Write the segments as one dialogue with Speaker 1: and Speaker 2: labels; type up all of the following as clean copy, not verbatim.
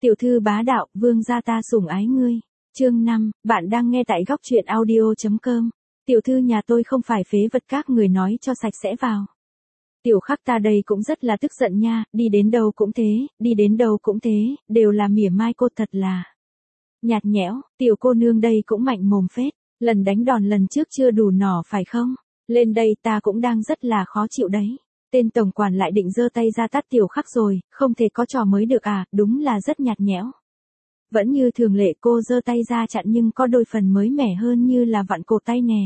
Speaker 1: Tiểu thư bá đạo, vương gia ta sủng ái ngươi. Chương 5, bạn đang nghe tại góc truyện audio.com. Tiểu thư nhà tôi không phải phế vật các người nói cho sạch sẽ vào. Tiểu Khắc ta đây cũng rất là tức giận nha, đi đến đâu cũng thế, đi đến đâu cũng thế, đều là mỉa mai cô thật là nhạt nhẽo, tiểu cô nương đây cũng mạnh mồm phết, lần đánh đòn lần trước chưa đủ nỏ phải không? Lên đây ta cũng đang rất là khó chịu đấy. Tên tổng quản lại định giơ tay ra tát Tiểu Khắc rồi, không thể có trò mới được à, đúng là rất nhạt nhẽo. Vẫn như thường lệ cô giơ tay ra chặn nhưng có đôi phần mới mẻ hơn như là vặn cổ tay nè.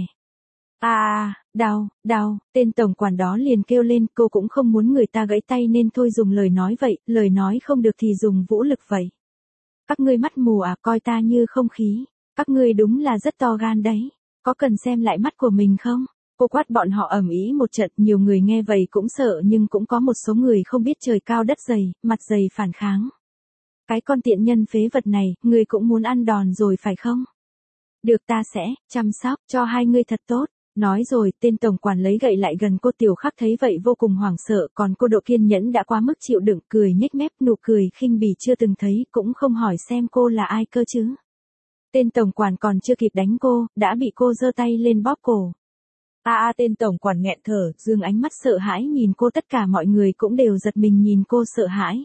Speaker 1: Đau, tên tổng quản đó liền kêu lên, cô cũng không muốn người ta gãy tay nên thôi dùng lời nói vậy, lời nói không được thì dùng vũ lực vậy. Các ngươi mắt mù à, coi ta như không khí, các ngươi đúng là rất to gan đấy, có cần xem lại mắt của mình không? Cô quát bọn họ ầm ĩ một trận, nhiều người nghe vậy cũng sợ nhưng cũng có một số người không biết trời cao đất dày, mặt dày phản kháng. Cái con tiện nhân phế vật này, ngươi cũng muốn ăn đòn rồi phải không? Được ta sẽ chăm sóc cho hai ngươi thật tốt. Nói rồi, tên tổng quản lấy gậy lại gần cô. Tiểu Khắc thấy vậy vô cùng hoảng sợ, còn cô độ kiên nhẫn đã quá mức chịu đựng, cười nhếch mép, nụ cười khinh bỉ chưa từng thấy, cũng không hỏi xem cô là ai cơ chứ. Tên tổng quản còn chưa kịp đánh cô, đã bị cô giơ tay lên bóp cổ. Tên tổng quản nghẹn thở, dương ánh mắt sợ hãi nhìn cô, tất cả mọi người cũng đều giật mình nhìn cô sợ hãi.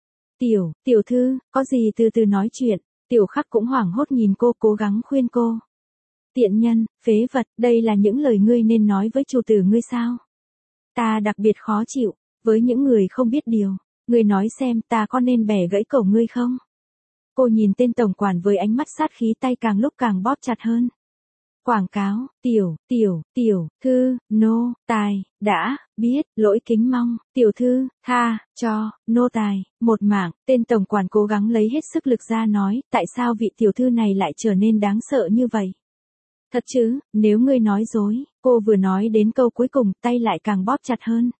Speaker 1: Tiểu thư, có gì từ từ nói chuyện. Tiểu Khắc cũng hoảng hốt nhìn cô, cố gắng khuyên cô. Tiện nhân, phế vật, đây là những lời ngươi nên nói với chủ tử ngươi sao? Ta đặc biệt khó chịu, với những người không biết điều, ngươi nói xem ta có nên bẻ gãy cổ ngươi không? Cô nhìn tên tổng quản với ánh mắt sát khí, tay càng lúc càng bóp chặt hơn. Quảng cáo, tiểu thư, nô tài, đã, biết, lỗi kính mong, tiểu thư, tha, cho, nô tài, một mạng. Tên tổng quản cố gắng lấy hết sức lực ra nói, tại sao vị tiểu thư này lại trở nên đáng sợ như vậy? Thật chứ, nếu ngươi nói dối, cô vừa nói đến câu cuối cùng, tay lại càng bóp chặt hơn.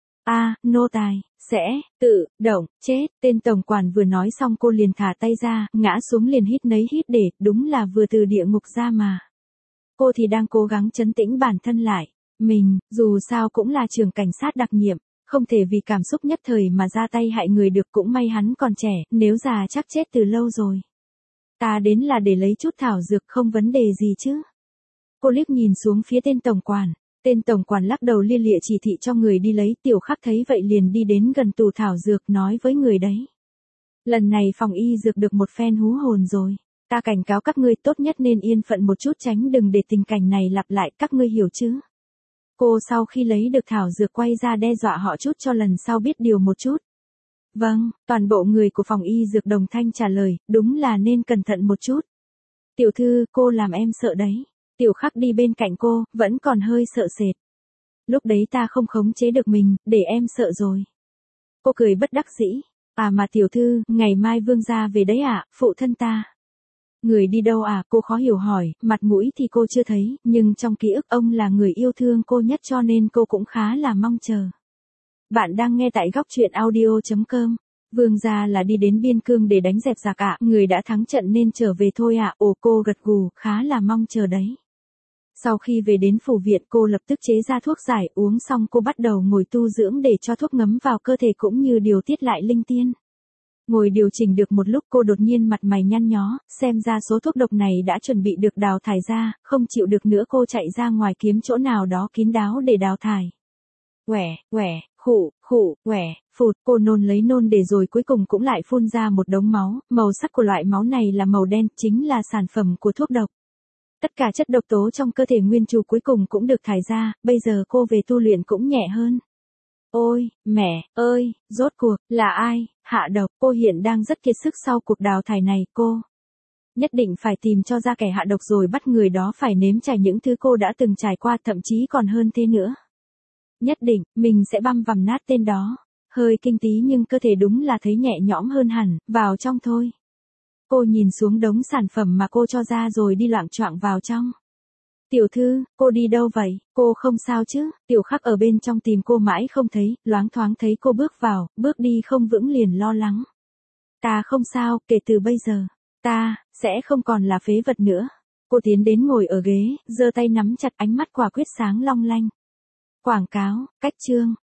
Speaker 1: Nô tài, sẽ, tự, động, chết. Tên tổng quản vừa nói xong cô liền thả tay ra, ngã xuống liền hít nấy hít để, đúng là vừa từ địa ngục ra mà. Cô thì đang cố gắng trấn tĩnh bản thân lại. Mình, dù sao cũng là trưởng cảnh sát đặc nhiệm, không thể vì cảm xúc nhất thời mà ra tay hại người được, cũng may hắn còn trẻ, nếu già chắc chết từ lâu rồi. Ta đến là để lấy chút thảo dược, không vấn đề gì chứ. Cô liếc nhìn xuống phía tên tổng quản lắc đầu lia lịa chỉ thị cho người đi lấy. Tiểu Khắc thấy vậy liền đi đến gần tủ thảo dược nói với người đấy. Lần này phòng y dược được một phen hú hồn rồi. Ta cảnh cáo các ngươi tốt nhất nên yên phận một chút, tránh đừng để tình cảnh này lặp lại, các ngươi hiểu chứ. Cô sau khi lấy được thảo dược quay ra đe dọa họ chút cho lần sau biết điều một chút. Vâng, toàn bộ người của phòng y dược đồng thanh trả lời, đúng là nên cẩn thận một chút. Tiểu thư, cô làm em sợ đấy. Tiểu Khắc đi bên cạnh cô, vẫn còn hơi sợ sệt. Lúc đấy ta không khống chế được mình, để em sợ rồi. Cô cười bất đắc dĩ. Mà tiểu thư, ngày mai vương gia về đấy à, phụ thân ta. Người đi đâu à, cô khó hiểu hỏi, mặt mũi thì cô chưa thấy, nhưng trong ký ức ông là người yêu thương cô nhất cho nên cô cũng khá là mong chờ. Bạn đang nghe tại góc truyện audio.com. Vương gia là đi đến biên cương để đánh dẹp giặc ạ, người đã thắng trận nên trở về thôi ạ. Cô gật gù, khá là mong chờ đấy. Sau khi về đến phủ viện cô lập tức chế ra thuốc giải, uống xong cô bắt đầu ngồi tu dưỡng để cho thuốc ngấm vào cơ thể cũng như điều tiết lại linh tiên. Ngồi điều chỉnh được một lúc cô đột nhiên mặt mày nhăn nhó, xem ra số thuốc độc này đã chuẩn bị được đào thải ra, không chịu được nữa cô chạy ra ngoài kiếm chỗ nào đó kín đáo để đào thải. Phụt, cô nôn lấy nôn để rồi cuối cùng cũng lại phun ra một đống máu, màu sắc của loại máu này là màu đen, chính là sản phẩm của thuốc độc. Tất cả chất độc tố trong cơ thể nguyên chủ cuối cùng cũng được thải ra, bây giờ cô về tu luyện cũng nhẹ hơn. Ôi, mẹ ơi, rốt cuộc, là ai, hạ độc, cô hiện đang rất kiệt sức sau cuộc đào thải này, cô nhất định phải tìm cho ra kẻ hạ độc rồi bắt người đó phải nếm trải những thứ cô đã từng trải qua, thậm chí còn hơn thế nữa. Nhất định, mình sẽ băm vằm nát tên đó. Hơi kinh tí nhưng cơ thể đúng là thấy nhẹ nhõm hơn hẳn, vào trong thôi. Cô nhìn xuống đống sản phẩm mà cô cho ra rồi đi loạng choạng vào trong. Tiểu thư, cô đi đâu vậy? Cô không sao chứ? Tiểu Khắc ở bên trong tìm cô mãi không thấy, loáng thoáng thấy cô bước vào, bước đi không vững liền lo lắng. Ta không sao, kể từ bây giờ, ta sẽ không còn là phế vật nữa. Cô tiến đến ngồi ở ghế, giơ tay nắm chặt, ánh mắt quả quyết sáng long lanh. Quảng cáo, cách chương,